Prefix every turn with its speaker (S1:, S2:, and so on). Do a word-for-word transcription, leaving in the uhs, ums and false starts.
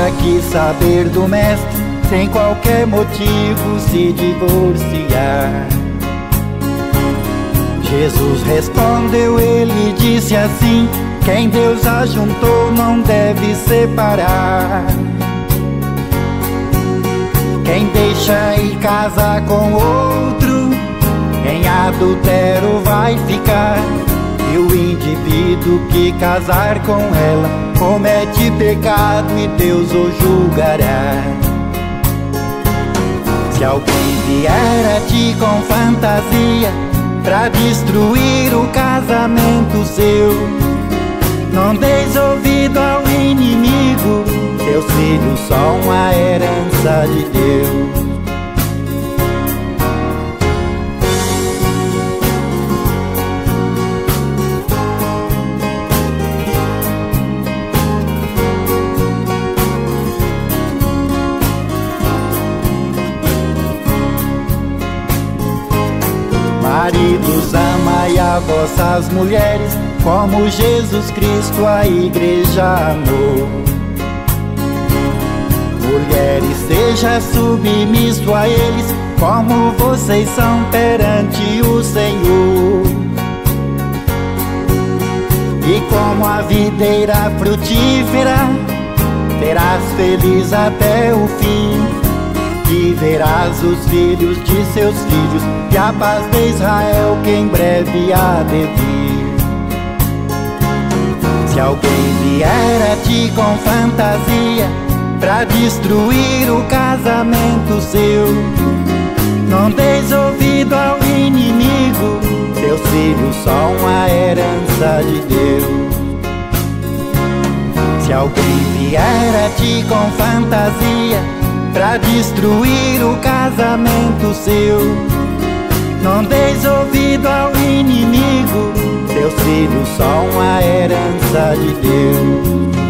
S1: nunca quis saber do mestre, sem qualquer motivo se divorciar. Jesus respondeu, ele disse assim: quem Deus ajuntou não deve separar. Quem deixa ir casar com outro, em adultério vai ficar. E o indivíduo que casar com ela comete pecado e Deus o julgará. Se alguém vier a ti com fantasia pra destruir o casamento seu, não deis ouvido ao inimigo, teus filhos são a herança de Deus. Maridos, amai a vossas mulheres, como Jesus Cristo a igreja amou. Mulheres, seja submisso a eles, como vocês são perante o Senhor. E como a videira frutífera, serás feliz até o fim. E verás os filhos de seus filhos, e a paz de Israel que em breve há de vir. Se alguém vier a ti com fantasia pra destruir o casamento seu, não deis ouvido ao inimigo, teus filhos são a herança de Deus. Se alguém vier a ti com fantasia pra destruir o casamento seu, não deis ouvido ao inimigo, teus filhos são a herança de Deus.